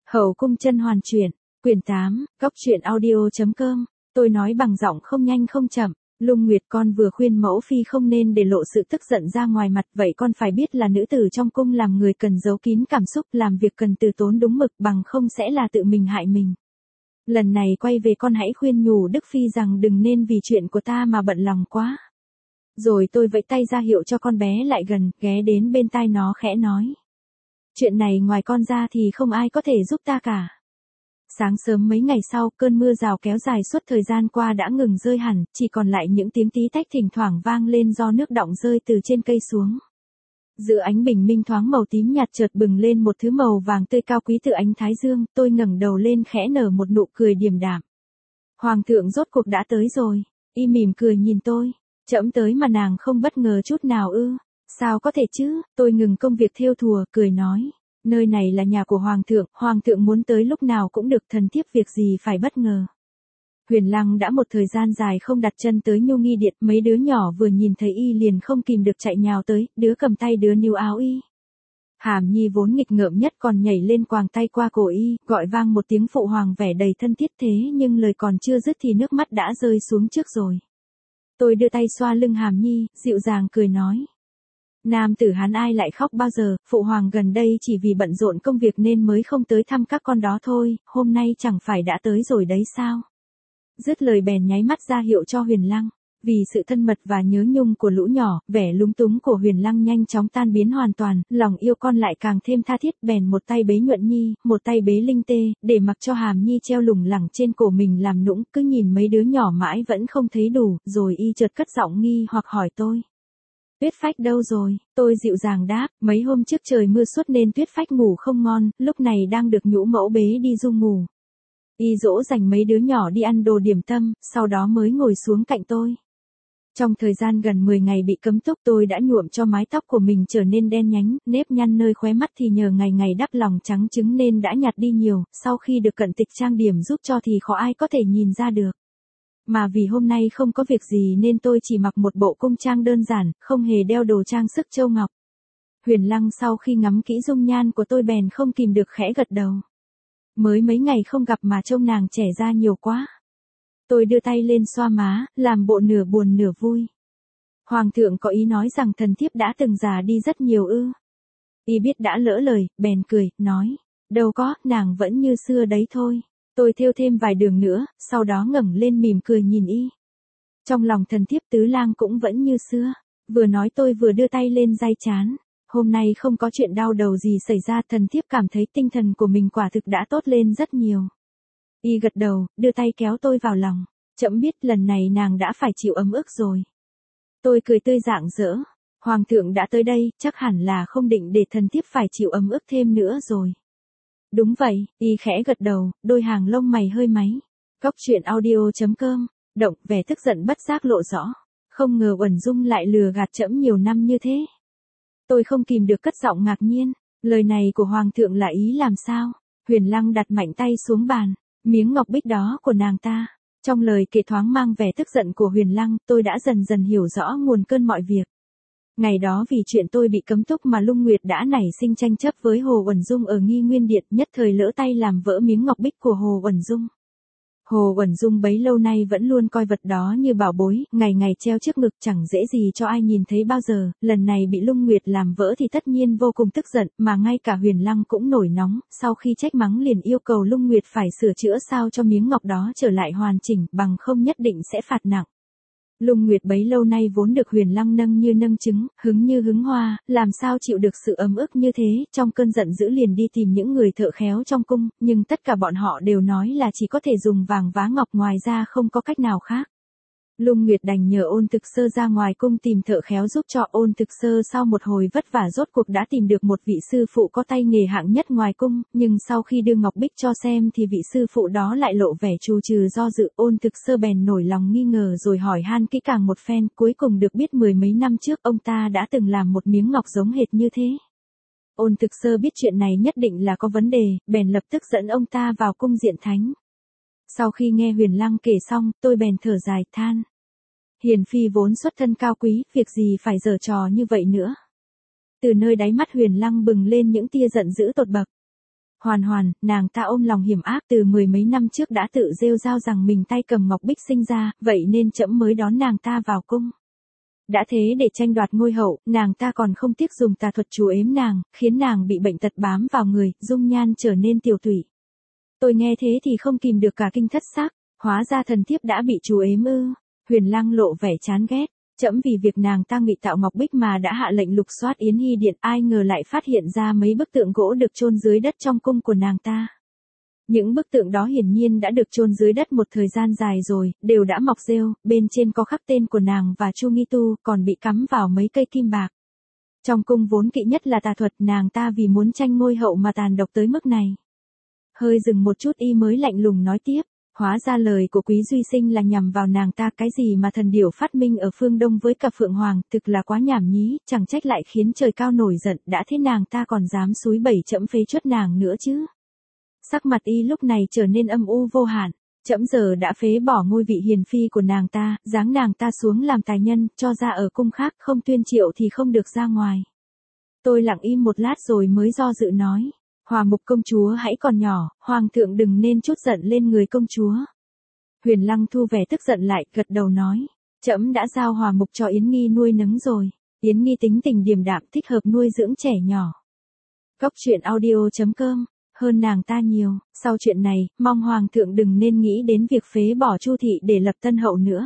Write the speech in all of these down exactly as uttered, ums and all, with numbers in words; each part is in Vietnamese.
Hậu cung甄hoàn truyện, quyển tám, góc truyện audio.com, tôi nói bằng giọng không nhanh không chậm, Lung Nguyệt con vừa khuyên mẫu phi không nên để lộ sự tức giận ra ngoài mặt, vậy con phải biết là nữ tử trong cung làm người cần giấu kín cảm xúc, làm việc cần từ tốn đúng mực, bằng không sẽ là tự mình hại mình. Lần này quay về con hãy khuyên nhủ Đức Phi rằng đừng nên vì chuyện của ta mà bận lòng quá. Rồi tôi vẫy tay ra hiệu cho con bé lại gần, ghé đến bên tai nó khẽ nói. Chuyện này ngoài con ra thì không ai có thể giúp ta cả. Sáng sớm mấy ngày sau, cơn mưa rào kéo dài suốt thời gian qua đã ngừng rơi hẳn, chỉ còn lại những tiếng tí tách thỉnh thoảng vang lên do nước đọng rơi từ trên cây xuống. Giữa ánh bình minh thoáng màu tím nhạt chợt bừng lên một thứ màu vàng tươi cao quý từ ánh thái dương, tôi ngẩng đầu lên khẽ nở một nụ cười điềm đạm. Hoàng thượng rốt cuộc đã tới rồi, y mỉm cười nhìn tôi, trẫm tới mà nàng không bất ngờ chút nào ư? Sao có thể chứ? Tôi ngừng công việc thêu thùa, cười nói. Nơi này là nhà của Hoàng thượng, Hoàng thượng muốn tới lúc nào cũng được, thần thiếp việc gì phải bất ngờ. Huyền Lăng đã một thời gian dài không đặt chân tới Nhu Nghi Điện, mấy đứa nhỏ vừa nhìn thấy y liền không kìm được chạy nhào tới, đứa cầm tay đứa níu áo y. Hàm Nhi vốn nghịch ngợm nhất còn nhảy lên quàng tay qua cổ y, gọi vang một tiếng phụ hoàng vẻ đầy thân thiết, thế nhưng lời còn chưa dứt thì nước mắt đã rơi xuống trước rồi. Tôi đưa tay xoa lưng Hàm Nhi, dịu dàng cười nói. Nam tử Hán ai lại khóc bao giờ, phụ hoàng gần đây chỉ vì bận rộn công việc nên mới không tới thăm các con đó thôi, hôm nay chẳng phải đã tới rồi đấy sao? Dứt lời bèn nháy mắt ra hiệu cho Huyền Lăng. Vì sự thân mật và nhớ nhung của lũ nhỏ, vẻ lúng túng của Huyền Lăng nhanh chóng tan biến hoàn toàn, lòng yêu con lại càng thêm tha thiết, bèn một tay bế Nhuận Nhi, một tay bế Linh Tê, để mặc cho Hàm Nhi treo lủng lẳng trên cổ mình làm nũng, cứ nhìn mấy đứa nhỏ mãi vẫn không thấy đủ, rồi y chợt cất giọng nghi hoặc hỏi tôi. Tuyết Phách đâu rồi? Tôi dịu dàng đáp, mấy hôm trước trời mưa suốt nên Tuyết Phách ngủ không ngon, lúc này đang được nhũ mẫu bế đi du ngủ. Y dỗ dành mấy đứa nhỏ đi ăn đồ điểm tâm, sau đó mới ngồi xuống cạnh tôi. Trong thời gian gần mười ngày bị cấm túc, tôi đã nhuộm cho mái tóc của mình trở nên đen nhánh, nếp nhăn nơi khóe mắt thì nhờ ngày ngày đắp lòng trắng trứng nên đã nhạt đi nhiều, sau khi được cận tịch trang điểm giúp cho thì khó ai có thể nhìn ra được. Mà vì hôm nay không có việc gì nên tôi chỉ mặc một bộ cung trang đơn giản, không hề đeo đồ trang sức châu ngọc. Huyền Lăng sau khi ngắm kỹ dung nhan của tôi bèn không kìm được khẽ gật đầu. Mới mấy ngày không gặp mà trông nàng trẻ ra nhiều quá. Tôi đưa tay lên xoa má, làm bộ nửa buồn nửa vui. Hoàng thượng có ý nói rằng thần thiếp đã từng già đi rất nhiều ư. Y biết đã lỡ lời, bèn cười, nói. Đâu có, nàng vẫn như xưa đấy thôi. Tôi thêu thêm vài đường nữa, sau đó ngẩng lên mỉm cười nhìn y. Trong lòng thần thiếp tứ lang cũng vẫn như xưa. Vừa nói tôi vừa đưa tay lên day trán. Hôm nay không có chuyện đau đầu gì xảy ra, thần thiếp cảm thấy tinh thần của mình quả thực đã tốt lên rất nhiều. Y gật đầu, đưa tay kéo tôi vào lòng. Trẫm biết lần này nàng đã phải chịu ấm ức rồi. Tôi cười tươi rạng rỡ. Hoàng thượng đã tới đây, chắc hẳn là không định để thần thiếp phải chịu ấm ức thêm nữa rồi. Đúng vậy, y khẽ gật đầu, đôi hàng lông mày hơi máy. Góc truyện audio.com, động, vẻ tức giận bất giác lộ rõ. Không ngờ Uẩn Dung lại lừa gạt trẫm nhiều năm như thế. Tôi không kìm được cất giọng ngạc nhiên, lời này của Hoàng thượng là ý làm sao? Huyền Lăng đặt mạnh tay xuống bàn, miếng ngọc bích đó của nàng ta. Trong lời kể thoáng mang vẻ tức giận của Huyền Lăng, tôi đã dần dần hiểu rõ nguồn cơn mọi việc. Ngày đó vì chuyện tôi bị cấm túc mà Lung Nguyệt đã nảy sinh tranh chấp với Hồ Uẩn Dung ở Nghi Nguyên Điện, nhất thời lỡ tay làm vỡ miếng ngọc bích của Hồ Uẩn Dung. Hồ Uẩn Dung bấy lâu nay vẫn luôn coi vật đó như bảo bối, ngày ngày treo trước ngực chẳng dễ gì cho ai nhìn thấy bao giờ, lần này bị Lung Nguyệt làm vỡ thì tất nhiên vô cùng tức giận, mà ngay cả Huyền Lăng cũng nổi nóng, sau khi trách mắng liền yêu cầu Lung Nguyệt phải sửa chữa sao cho miếng ngọc đó trở lại hoàn chỉnh, bằng không nhất định sẽ phạt nặng. Lung Nguyệt bấy lâu nay vốn được Huyền Lăng nâng như nâng trứng, hứng như hứng hoa, làm sao chịu được sự ấm ức như thế, trong cơn giận dữ liền đi tìm những người thợ khéo trong cung, nhưng tất cả bọn họ đều nói là chỉ có thể dùng vàng vá ngọc, ngoài ra không có cách nào khác. Lung Nguyệt đành nhờ Ôn Thực Sơ ra ngoài cung tìm thợ khéo giúp cho. Ôn Thực Sơ sau một hồi vất vả rốt cuộc đã tìm được một vị sư phụ có tay nghề hạng nhất ngoài cung, nhưng sau khi đưa ngọc bích cho xem thì vị sư phụ đó lại lộ vẻ trù trừ do dự. Ôn Thực Sơ bèn nổi lòng nghi ngờ rồi hỏi han kỹ càng một phen, cuối cùng được biết mười mấy năm trước ông ta đã từng làm một miếng ngọc giống hệt như thế. Ôn Thực Sơ biết chuyện này nhất định là có vấn đề, bèn lập tức dẫn ông ta vào cung Diện Thánh. Sau khi nghe Huyền Lăng kể xong, tôi bèn thở dài, than. Hiền phi vốn xuất thân cao quý, việc gì phải giở trò như vậy nữa. Từ nơi đáy mắt Huyền Lăng bừng lên những tia giận dữ tột bậc. Hoàn Hoàn, nàng ta ôm lòng hiểm ác từ mười mấy năm trước đã tự rêu rao rằng mình tay cầm ngọc bích sinh ra, vậy nên trẫm mới đón nàng ta vào cung. Đã thế để tranh đoạt ngôi hậu, nàng ta còn không tiếc dùng tà thuật trù ếm nàng, khiến nàng bị bệnh tật bám vào người, dung nhan trở nên tiều tụy. Tôi nghe thế thì không kìm được cả kinh thất xác, hóa ra thần thiếp đã bị trù ếm ư. Huyền Lăng lộ vẻ chán ghét, trẫm vì việc nàng ta ngụy tạo ngọc bích mà đã hạ lệnh lục soát Yến Hy Điện, ai ngờ lại phát hiện ra mấy bức tượng gỗ được chôn dưới đất trong cung của nàng ta. Những bức tượng đó hiển nhiên đã được chôn dưới đất một thời gian dài rồi, đều đã mọc rêu, bên trên có khắc tên của nàng và Chu Nghi Tu, còn bị cắm vào mấy cây kim bạc. Trong cung vốn kỵ nhất là tà thuật, nàng ta vì muốn tranh ngôi hậu mà tàn độc tới mức này. Hơi dừng một chút y mới lạnh lùng nói tiếp, hóa ra lời của Quý Duy Sinh là nhằm vào nàng ta, cái gì mà thần điểu phát minh ở phương Đông với cả Phượng Hoàng, thực là quá nhảm nhí, chẳng trách lại khiến trời cao nổi giận, đã thế nàng ta còn dám xúi bẩy trẫm phế truất nàng nữa chứ. Sắc mặt y lúc này trở nên âm u vô hạn, trẫm giờ đã phế bỏ ngôi vị hiền phi của nàng ta, giáng nàng ta xuống làm tài nhân, cho ra ở cung khác, không tuyên triệu thì không được ra ngoài. Tôi lặng im một lát rồi mới do dự nói, Hòa Mục công chúa hãy còn nhỏ, hoàng thượng đừng nên trút giận lên người công chúa. Huyền Lăng thu vẻ tức giận lại, gật đầu nói, trẫm đã giao Hòa Mục cho Yến Nghi nuôi nấng rồi, Yến Nghi tính tình điềm đạm, thích hợp nuôi dưỡng trẻ nhỏ. Góc truyện audio chấm com, hơn nàng ta nhiều, sau chuyện này, mong hoàng thượng đừng nên nghĩ đến việc phế bỏ Chu thị để lập tân hậu nữa.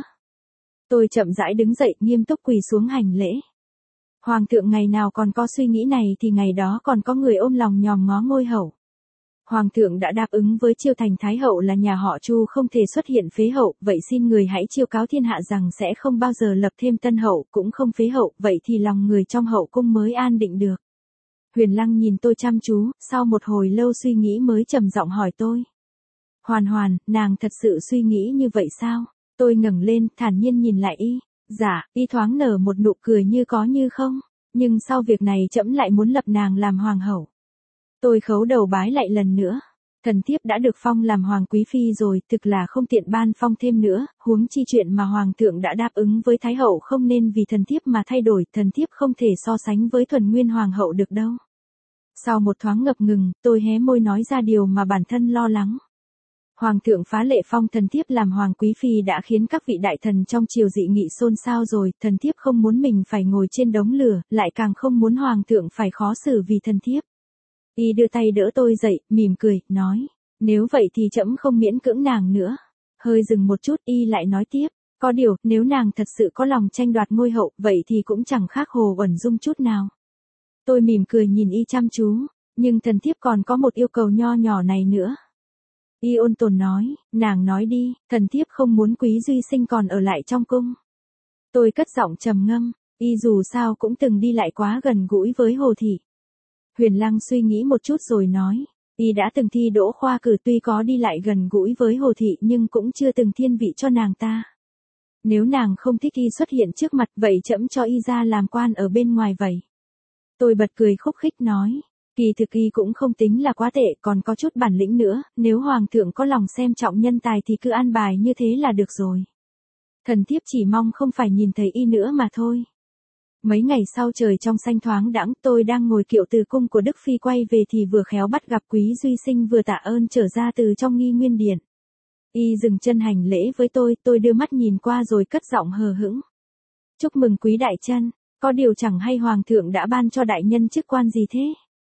Tôi chậm rãi đứng dậy, nghiêm túc quỳ xuống hành lễ. Hoàng thượng ngày nào còn có suy nghĩ này thì ngày đó còn có người ôm lòng nhòm ngó ngôi hậu. Hoàng thượng đã đáp ứng với Chiêu Thành Thái hậu là nhà họ Chu không thể xuất hiện phế hậu, vậy xin người hãy chiêu cáo thiên hạ rằng sẽ không bao giờ lập thêm tân hậu, cũng không phế hậu, vậy thì lòng người trong hậu cung mới an định được. Huyền Lăng nhìn tôi chăm chú, sau một hồi lâu suy nghĩ mới trầm giọng hỏi tôi. Hoàn Hoàn, nàng thật sự suy nghĩ như vậy sao? Tôi ngẩng lên, thản nhiên nhìn lại y. Dạ, y thoáng nở một nụ cười như có như không, nhưng sau việc này trẫm lại muốn lập nàng làm hoàng hậu. Tôi khấu đầu bái lại lần nữa. Thần thiếp đã được phong làm hoàng quý phi rồi, thực là không tiện ban phong thêm nữa, huống chi chuyện mà hoàng thượng đã đáp ứng với thái hậu không nên vì thần thiếp mà thay đổi, thần thiếp không thể so sánh với thuần nguyên hoàng hậu được đâu. Sau một thoáng ngập ngừng, tôi hé môi nói ra điều mà bản thân lo lắng. Hoàng thượng phá lệ phong thần thiếp làm hoàng quý phi đã khiến các vị đại thần trong triều dị nghị xôn xao rồi, thần thiếp không muốn mình phải ngồi trên đống lửa, lại càng không muốn hoàng thượng phải khó xử vì thần thiếp. Y đưa tay đỡ tôi dậy, mỉm cười, nói, nếu vậy thì trẫm không miễn cưỡng nàng nữa. Hơi dừng một chút, y lại nói tiếp, có điều, nếu nàng thật sự có lòng tranh đoạt ngôi hậu, vậy thì cũng chẳng khác Hồ Uẩn Dung chút nào. Tôi mỉm cười nhìn y chăm chú, nhưng thần thiếp còn có một yêu cầu nho nhỏ này nữa. Y ôn tồn nói, nàng nói đi, thần thiếp không muốn Quý Duy Sinh còn ở lại trong cung. Tôi cất giọng trầm ngâm, y dù sao cũng từng đi lại quá gần gũi với Hồ thị. Huyền Lăng suy nghĩ một chút rồi nói, y đã từng thi đỗ khoa cử, tuy có đi lại gần gũi với Hồ thị nhưng cũng chưa từng thiên vị cho nàng ta. Nếu nàng không thích y xuất hiện trước mặt, vậy trẫm cho y ra làm quan ở bên ngoài vậy. Tôi bật cười khúc khích nói, kỳ thực y cũng không tính là quá tệ, còn có chút bản lĩnh nữa, nếu hoàng thượng có lòng xem trọng nhân tài thì cứ an bài như thế là được rồi. Thần thiếp chỉ mong không phải nhìn thấy y nữa mà thôi. Mấy ngày sau trời trong xanh thoáng đãng, tôi đang ngồi kiệu từ cung của Đức Phi quay về thì vừa khéo bắt gặp Quý Duy Sinh vừa tạ ơn trở ra từ trong Nghi Nguyên Điện. Y dừng chân hành lễ với tôi, tôi đưa mắt nhìn qua rồi cất giọng hờ hững. Chúc mừng Quý đại chân, có điều chẳng hay hoàng thượng đã ban cho đại nhân chức quan gì thế?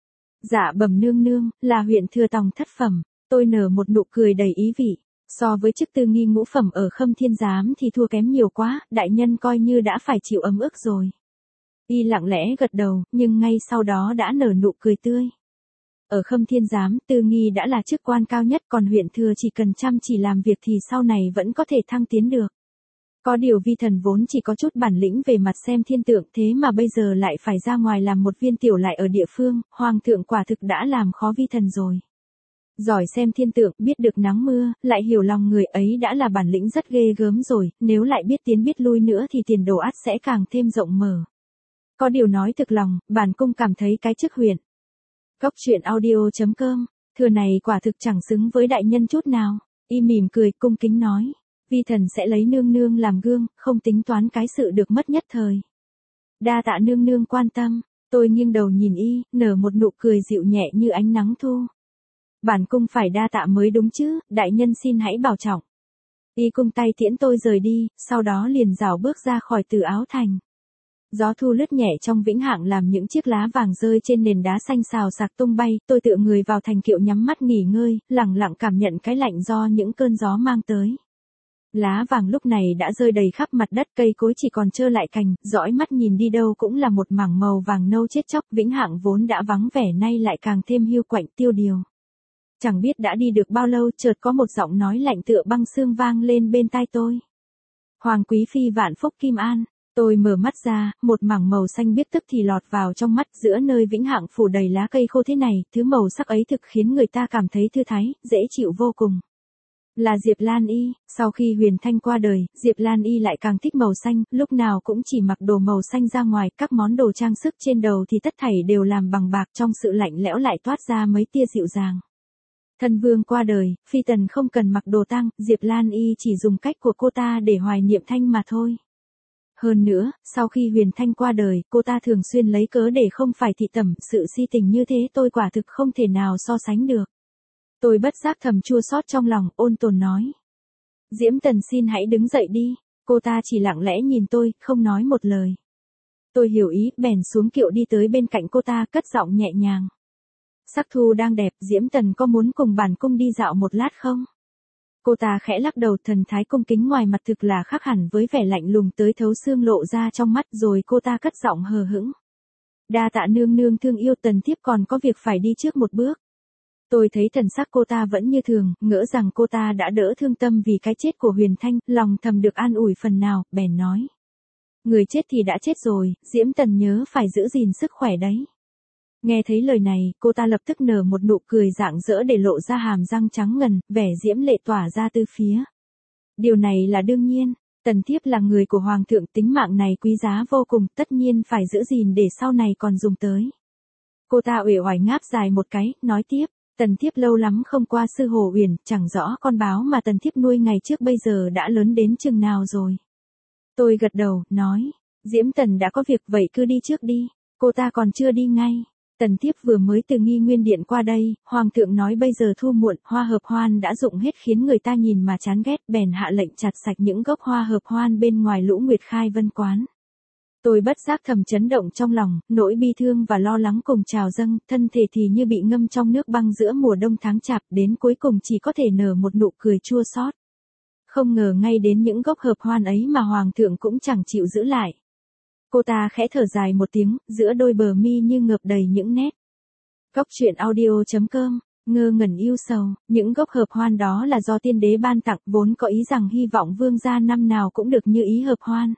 Dạ bẩm nương nương, là huyện thừa tòng thất phẩm. Tôi nở một nụ cười đầy ý vị. So với chức tư nghi ngũ phẩm ở Khâm Thiên Giám thì thua kém nhiều quá, đại nhân coi như đã phải chịu ấm ức rồi. Y lặng lẽ gật đầu, nhưng ngay sau đó đã nở nụ cười tươi. Ở Khâm Thiên Giám, tư nghi đã là chức quan cao nhất, còn huyện thừa chỉ cần chăm chỉ làm việc thì sau này vẫn có thể thăng tiến được. Có điều vi thần vốn chỉ có chút bản lĩnh về mặt xem thiên tượng, thế mà bây giờ lại phải ra ngoài làm một viên tiểu lại ở địa phương, hoàng thượng quả thực đã làm khó vi thần rồi. Giỏi xem thiên tượng, biết được nắng mưa, lại hiểu lòng người ấy đã là bản lĩnh rất ghê gớm rồi, nếu lại biết tiến biết lui nữa thì tiền đồ ắt sẽ càng thêm rộng mở. Có điều nói thực lòng, bản cung cảm thấy cái chức huyện. Góc truyện audio chấm com, thừa này quả thực chẳng xứng với đại nhân chút nào. Y mỉm cười, cung kính nói, vi thần sẽ lấy nương nương làm gương, không tính toán cái sự được mất nhất thời. Đa tạ nương nương quan tâm. Tôi nghiêng đầu nhìn y, nở một nụ cười dịu nhẹ như ánh nắng thu. Bản cung phải đa tạ mới đúng chứ, đại nhân xin hãy bảo trọng. Y cung tay tiễn tôi rời đi, sau đó liền rảo bước ra khỏi Từ Áo Thành. Gió thu lướt nhẹ trong Vĩnh Hạng làm những chiếc lá vàng rơi trên nền đá xanh xào xạc tung bay, tôi tựa người vào thành kiệu nhắm mắt nghỉ ngơi, lặng lặng cảm nhận cái lạnh do những cơn gió mang tới. Lá vàng lúc này đã rơi đầy khắp mặt đất, cây cối chỉ còn trơ lại cành, dõi mắt nhìn đi đâu cũng là một mảng màu vàng nâu chết chóc. Vĩnh Hạng vốn đã vắng vẻ nay lại càng thêm hiu quạnh tiêu điều. Chẳng biết đã đi được bao lâu, chợt có một giọng nói lạnh tựa băng xương vang lên bên tai tôi. Hoàng quý phi vạn phúc kim an. Tôi mở mắt ra, một mảng màu xanh biếc tức thì lọt vào trong mắt. Giữa nơi Vĩnh Hạng phủ đầy lá cây khô thế này, thứ màu sắc ấy thực khiến người ta cảm thấy thư thái, dễ chịu vô cùng. Là Diệp Lan Y. Sau khi Huyền Thanh qua đời, Diệp Lan Y lại càng thích màu xanh, lúc nào cũng chỉ mặc đồ màu xanh ra ngoài, các món đồ trang sức trên đầu thì tất thảy đều làm bằng bạc, trong sự lạnh lẽo lại toát ra mấy tia dịu dàng. Thân vương qua đời, phi tần không cần mặc đồ tang, Diệp Lan Y chỉ dùng cách của cô ta để hoài niệm Thanh mà thôi. Hơn nữa, sau khi Huyền Thanh qua đời, cô ta thường xuyên lấy cớ để không phải thị tẩm, sự si tình như thế tôi quả thực không thể nào so sánh được. Tôi bất giác thầm chua xót trong lòng, ôn tồn nói. Diễm Tần xin hãy đứng dậy đi. Cô ta chỉ lặng lẽ nhìn tôi, không nói một lời. Tôi hiểu ý, bèn xuống kiệu đi tới bên cạnh cô ta, cất giọng nhẹ nhàng. Sắc thu đang đẹp, Diễm Tần có muốn cùng bản cung đi dạo một lát không? Cô ta khẽ lắc đầu, thần thái cung kính ngoài mặt thực là khác hẳn với vẻ lạnh lùng tới thấu xương lộ ra trong mắt, rồi cô ta cất giọng hờ hững. Đa tạ nương nương thương yêu, tần thiếp còn có việc phải đi trước một bước. Tôi thấy thần sắc cô ta vẫn như thường, ngỡ rằng cô ta đã đỡ thương tâm vì cái chết của Huyền Thanh, lòng thầm được an ủi phần nào, bèn nói. Người chết thì đã chết rồi, Diễm Tần nhớ phải giữ gìn sức khỏe đấy. Nghe thấy lời này, cô ta lập tức nở một nụ cười rạng rỡ để lộ ra hàm răng trắng ngần, vẻ diễm lệ tỏa ra từ phía. Điều này là đương nhiên, tần thiếp là người của hoàng thượng, tính mạng này quý giá vô cùng, tất nhiên phải giữ gìn để sau này còn dùng tới. Cô ta uể oải ngáp dài một cái, nói tiếp, tần thiếp lâu lắm không qua sư hồ uyển, chẳng rõ con báo mà tần thiếp nuôi ngày trước bây giờ đã lớn đến chừng nào rồi. Tôi gật đầu, nói, Diễm Tần đã có việc vậy cứ đi trước đi, cô ta còn chưa đi ngay. Tần thiếp vừa mới từ Nghi Nguyên Điện qua đây, hoàng thượng nói bây giờ thu muộn, hoa hợp hoan đã rụng hết khiến người ta nhìn mà chán ghét, bèn hạ lệnh chặt sạch những gốc hoa hợp hoan bên ngoài Lũ Nguyệt Khai Vân quán. Tôi bất giác thầm chấn động trong lòng, nỗi bi thương và lo lắng cùng trào dâng, thân thể thì như bị ngâm trong nước băng giữa mùa đông tháng chạp, đến cuối cùng chỉ có thể nở một nụ cười chua xót. Không ngờ ngay đến những gốc hợp hoan ấy mà hoàng thượng cũng chẳng chịu giữ lại. Cô ta khẽ thở dài một tiếng, giữa đôi bờ mi như ngập đầy những nét. Góc truyện audio chấm com, ngơ ngẩn yêu sầu, những gốc hợp hoan đó là do tiên đế ban tặng, vốn có ý rằng hy vọng vương gia năm nào cũng được như ý hợp hoan.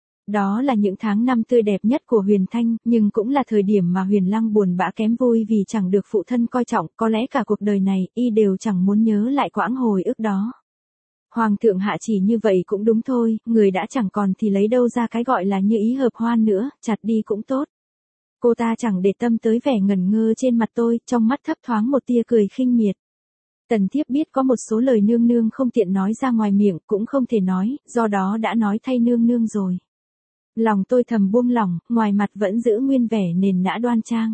Đó là những tháng năm tươi đẹp nhất của Huyền Thanh, nhưng cũng là thời điểm mà Huyền Lăng buồn bã kém vui vì chẳng được phụ thân coi trọng, có lẽ cả cuộc đời này, y đều chẳng muốn nhớ lại quãng hồi ức đó. Hoàng thượng hạ chỉ như vậy cũng đúng thôi, người đã chẳng còn thì lấy đâu ra cái gọi là như ý hợp hoan nữa, chặt đi cũng tốt. Cô ta chẳng để tâm tới vẻ ngẩn ngơ trên mặt tôi, trong mắt thấp thoáng một tia cười khinh miệt. Tần thiếp biết có một số lời nương nương không tiện nói ra ngoài miệng, cũng không thể nói, do đó đã nói thay nương nương rồi. Lòng tôi thầm buông lỏng, ngoài mặt vẫn giữ nguyên vẻ nền nã đoan trang.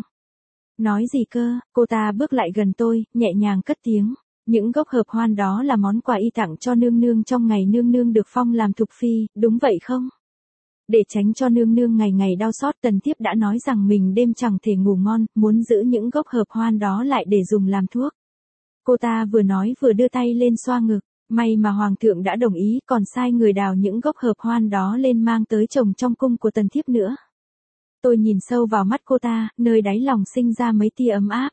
Nói gì cơ, cô ta bước lại gần tôi, nhẹ nhàng cất tiếng. Những gốc hợp hoan đó là món quà y tặng cho nương nương trong ngày nương nương được phong làm thục phi, đúng vậy không? Để tránh cho nương nương ngày ngày đau xót, tần thiếp đã nói rằng mình đêm chẳng thể ngủ ngon, muốn giữ những gốc hợp hoan đó lại để dùng làm thuốc. Cô ta vừa nói vừa đưa tay lên xoa ngực, may mà hoàng thượng đã đồng ý, còn sai người đào những gốc hợp hoan đó lên mang tới trồng trong cung của tần thiếp nữa. Tôi nhìn sâu vào mắt cô ta, nơi đáy lòng sinh ra mấy tia ấm áp.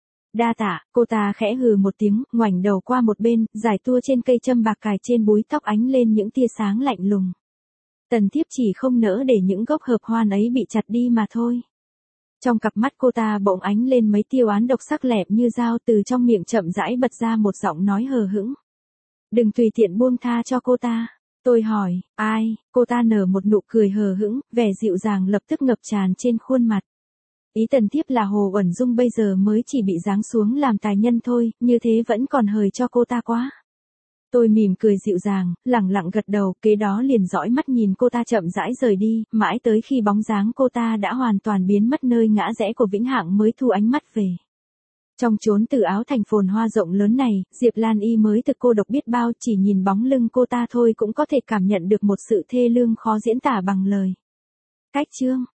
Đa tạ, cô ta khẽ hừ một tiếng, ngoảnh đầu qua một bên, giải tua trên cây châm bạc cài trên búi tóc ánh lên những tia sáng lạnh lùng. Tần thiếp chỉ không nỡ để những gốc hợp hoan ấy bị chặt đi mà thôi. Trong cặp mắt cô ta bỗng ánh lên mấy tia oán độc sắc lẹm như dao, từ trong miệng chậm rãi bật ra một giọng nói hờ hững. Đừng tùy tiện buông tha cho cô ta. Tôi hỏi, ai? Cô ta nở một nụ cười hờ hững, vẻ dịu dàng lập tức ngập tràn trên khuôn mặt. Ý tần thiếp là Hồ Uẩn Dung bây giờ mới chỉ bị giáng xuống làm tài nhân thôi, như thế vẫn còn hời cho cô ta quá. Tôi mỉm cười dịu dàng, lẳng lặng gật đầu, kế đó liền dõi mắt nhìn cô ta chậm rãi rời đi, mãi tới khi bóng dáng cô ta đã hoàn toàn biến mất nơi ngã rẽ của Vĩnh Hạng mới thu ánh mắt về. Trong chốn từ áo thành phồn hoa rộng lớn này, Diệp Lan Y mới thực cô độc biết bao, chỉ nhìn bóng lưng cô ta thôi cũng có thể cảm nhận được một sự thê lương khó diễn tả bằng lời. Cách chương